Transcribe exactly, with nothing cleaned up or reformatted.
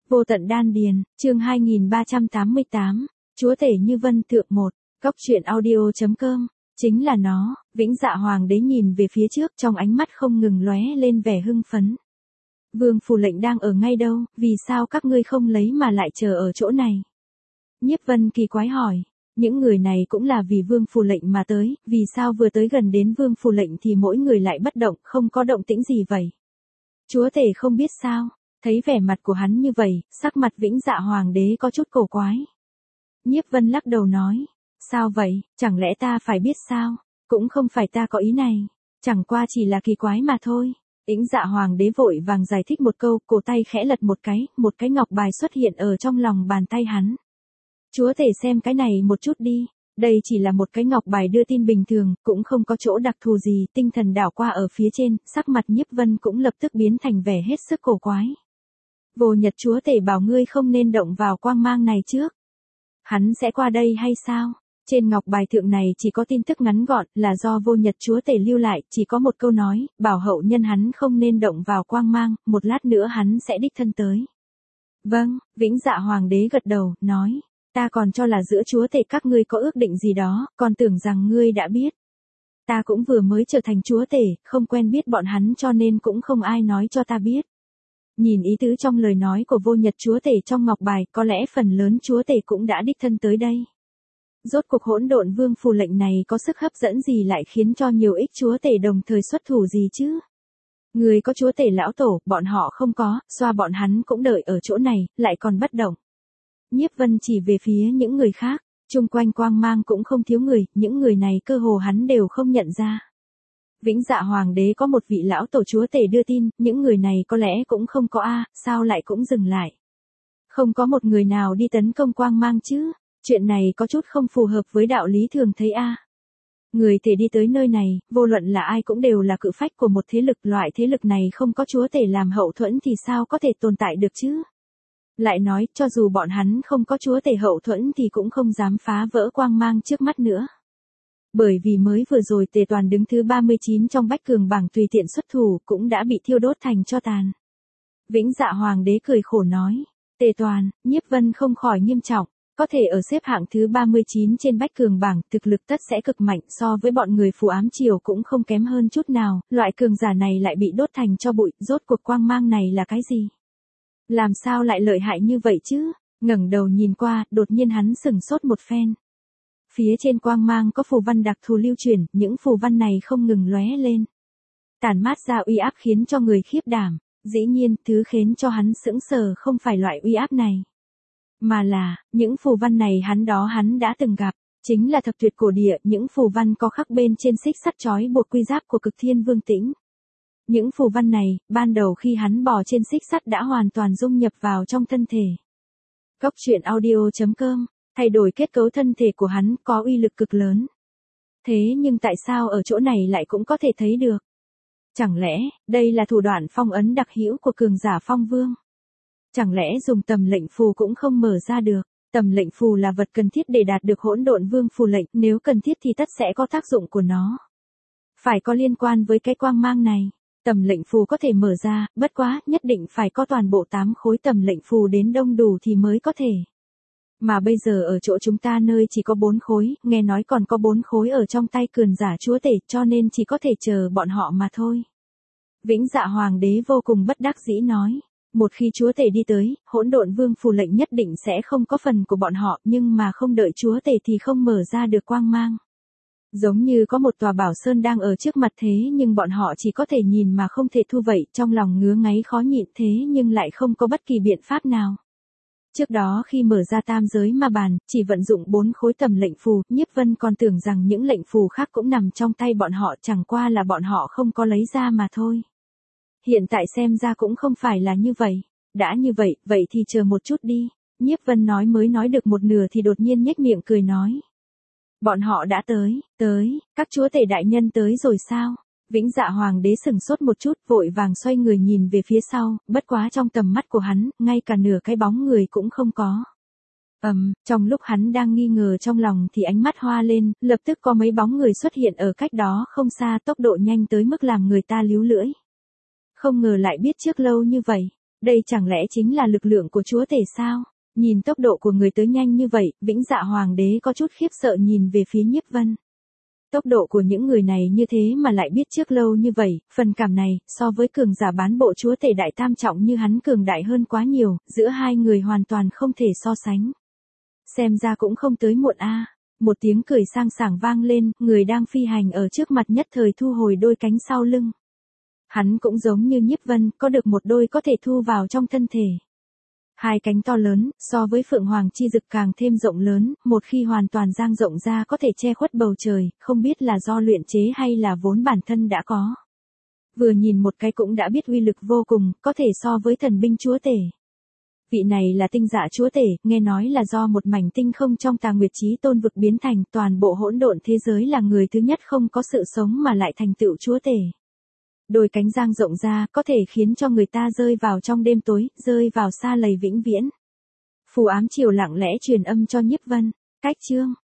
Vô tận đan điền, chương hai nghìn ba trăm tám mươi tám, Chúa tể như vân thượng một, góc truyện audio chấm com, chính là nó, Vĩnh Dạ Hoàng đế nhìn về phía trước trong ánh mắt không ngừng lóe lên vẻ hưng phấn. Vương phủ lệnh đang ở ngay đâu, vì sao các ngươi không lấy mà lại chờ ở chỗ này? Nhiếp Vân kỳ quái hỏi, những người này cũng là vì vương phủ lệnh mà tới, vì sao vừa tới gần đến vương phủ lệnh thì mỗi người lại bất động, không có động tĩnh gì vậy? Chúa tể không biết sao? Thấy vẻ mặt của hắn như vậy, sắc mặt Vĩnh Dạ Hoàng đế có chút cổ quái. Nhiếp Vân lắc đầu nói, sao vậy, chẳng lẽ ta phải biết sao? Cũng không phải ta có ý này, chẳng qua chỉ là kỳ quái mà thôi. Vĩnh Dạ Hoàng đế vội vàng giải thích một câu, cổ tay khẽ lật một cái, một cái ngọc bài xuất hiện ở trong lòng bàn tay hắn. Chúa tể xem cái này một chút đi, đây chỉ là một cái ngọc bài đưa tin bình thường, cũng không có chỗ đặc thù gì, tinh thần đảo qua ở phía trên, sắc mặt Nhiếp Vân cũng lập tức biến thành vẻ hết sức cổ quái. Vô Nhật chúa tể bảo ngươi không nên động vào quang mang này trước. Hắn sẽ qua đây hay sao? Trên ngọc bài thượng này chỉ có tin tức ngắn gọn, là do Vô Nhật chúa tể lưu lại, chỉ có một câu nói, bảo hậu nhân hắn không nên động vào quang mang, một lát nữa hắn sẽ đích thân tới. Vâng, Vĩnh Dạ Hoàng đế gật đầu, nói, ta còn cho là giữa chúa tể các ngươi có ước định gì đó, còn tưởng rằng ngươi đã biết. Ta cũng vừa mới trở thành chúa tể, không quen biết bọn hắn cho nên cũng không ai nói cho ta biết. Nhìn ý tứ trong lời nói của Vô Nhật chúa tể trong ngọc bài, có lẽ phần lớn chúa tể cũng đã đích thân tới đây. Rốt cuộc hỗn độn vương phù lệnh này có sức hấp dẫn gì lại khiến cho nhiều ích chúa tể đồng thời xuất thủ gì chứ? Người có chúa tể lão tổ, bọn họ không có, xoa bọn hắn cũng đợi ở chỗ này, lại còn bất động. Nhiếp Vân chỉ về phía những người khác, chung quanh quang mang cũng không thiếu người, những người này cơ hồ hắn đều không nhận ra. Vĩnh Dạ Hoàng đế có một vị lão tổ chúa tể đưa tin, những người này có lẽ cũng không có a, sao lại cũng dừng lại. Không có một người nào đi tấn công quang mang chứ, chuyện này có chút không phù hợp với đạo lý thường thấy a. Người thể đi tới nơi này, vô luận là ai cũng đều là cự phách của một thế lực, loại thế lực này không có chúa tể làm hậu thuẫn thì sao có thể tồn tại được chứ? Lại nói, cho dù bọn hắn không có chúa tể hậu thuẫn thì cũng không dám phá vỡ quang mang trước mắt nữa. Bởi vì mới vừa rồi Tề Toàn đứng thứ ba mươi chín trong bách cường bảng tùy tiện xuất thủ cũng đã bị thiêu đốt thành tro tàn. Vĩnh Dạ Hoàng đế cười khổ nói, Tề Toàn, Nhiếp Vân không khỏi nghiêm trọng, có thể ở xếp hạng thứ ba mươi chín trên bách cường bảng, thực lực tất sẽ cực mạnh, so với bọn người phù ám triều cũng không kém hơn chút nào, loại cường giả này lại bị đốt thành tro bụi, rốt cuộc quang mang này là cái gì? Làm sao lại lợi hại như vậy chứ? Ngẩng đầu nhìn qua, đột nhiên hắn sửng sốt một phen. Phía trên quang mang có phù văn đặc thù lưu truyền, những phù văn này không ngừng lóe lên. Tản mát ra uy áp khiến cho người khiếp đảm, dĩ nhiên, thứ khiến cho hắn sững sờ không phải loại uy áp này. Mà là, những phù văn này hắn đó hắn đã từng gặp, chính là thập tuyệt cổ địa, những phù văn có khắc bên trên xích sắt trói buộc quy giáp của Cực Thiên Vương Tĩnh. Những phù văn này, ban đầu khi hắn bò trên xích sắt đã hoàn toàn dung nhập vào trong thân thể. Góc truyện audio chấm com, thay đổi kết cấu thân thể của hắn có uy lực cực lớn. Thế nhưng tại sao ở chỗ này lại cũng có thể thấy được? Chẳng lẽ, đây là thủ đoạn phong ấn đặc hữu của cường giả phong vương? Chẳng lẽ dùng tầm lệnh phù cũng không mở ra được? Tầm lệnh phù là vật cần thiết để đạt được hỗn độn vương phù lệnh, nếu cần thiết thì tất sẽ có tác dụng của nó. Phải có liên quan với cái quang mang này. Tầm lệnh phù có thể mở ra, bất quá, nhất định phải có toàn bộ tám khối tầm lệnh phù đến đông đủ thì mới có thể. Mà bây giờ ở chỗ chúng ta nơi chỉ có bốn khối, nghe nói còn có bốn khối ở trong tay cường giả chúa tể, cho nên chỉ có thể chờ bọn họ mà thôi. Vĩnh Dạ Hoàng đế vô cùng bất đắc dĩ nói, một khi chúa tể đi tới, hỗn độn vương phù lệnh nhất định sẽ không có phần của bọn họ, nhưng mà không đợi chúa tể thì không mở ra được quang mang. Giống như có một tòa bảo sơn đang ở trước mặt thế nhưng bọn họ chỉ có thể nhìn mà không thể thu vậy, trong lòng ngứa ngáy khó nhịn thế nhưng lại không có bất kỳ biện pháp nào. Trước đó khi mở ra tam giới ma bàn, chỉ vận dụng bốn khối tầm lệnh phù, Nhiếp Vân còn tưởng rằng những lệnh phù khác cũng nằm trong tay bọn họ, chẳng qua là bọn họ không có lấy ra mà thôi. Hiện tại xem ra cũng không phải là như vậy. Đã như vậy, vậy thì chờ một chút đi. Nhiếp Vân nói mới nói được một nửa thì đột nhiên nhếch miệng cười nói. Bọn họ đã tới, tới, các chúa tể đại nhân tới rồi sao? Vĩnh Dạ Hoàng đế sửng sốt một chút, vội vàng xoay người nhìn về phía sau, bất quá trong tầm mắt của hắn, ngay cả nửa cái bóng người cũng không có. Ầm, um, trong lúc hắn đang nghi ngờ trong lòng thì ánh mắt hoa lên, lập tức có mấy bóng người xuất hiện ở cách đó không xa, tốc độ nhanh tới mức làm người ta líu lưỡi. Không ngờ lại biết trước lâu như vậy. Đây chẳng lẽ chính là lực lượng của chúa tể sao? Nhìn tốc độ của người tới nhanh như vậy, Vĩnh Dạ Hoàng đế có chút khiếp sợ nhìn về phía Nhiếp Vân. Tốc độ của những người này như thế mà lại biết trước lâu như vậy, phần cảm này, so với cường giả bán bộ chúa tể đại tam trọng như hắn cường đại hơn quá nhiều, giữa hai người hoàn toàn không thể so sánh. Xem ra cũng không tới muộn a. Một tiếng cười sang sảng vang lên, người đang phi hành ở trước mặt nhất thời thu hồi đôi cánh sau lưng. Hắn cũng giống như Nhiếp Vân, có được một đôi có thể thu vào trong thân thể. Hai cánh to lớn, so với Phượng Hoàng chi dực càng thêm rộng lớn, một khi hoàn toàn dang rộng ra có thể che khuất bầu trời, không biết là do luyện chế hay là vốn bản thân đã có. Vừa nhìn một cái cũng đã biết uy lực vô cùng, có thể so với thần binh chúa tể. Vị này là tinh dạ chúa tể, nghe nói là do một mảnh tinh không trong Tà Nguyệt Chí Tôn vực biến thành, toàn bộ hỗn độn thế giới là người thứ nhất không có sự sống mà lại thành tựu chúa tể. Đôi cánh dang rộng ra, có thể khiến cho người ta rơi vào trong đêm tối, rơi vào xa lầy vĩnh viễn. Phù ám chiều lặng lẽ truyền âm cho Nhiếp Vân, cách chương.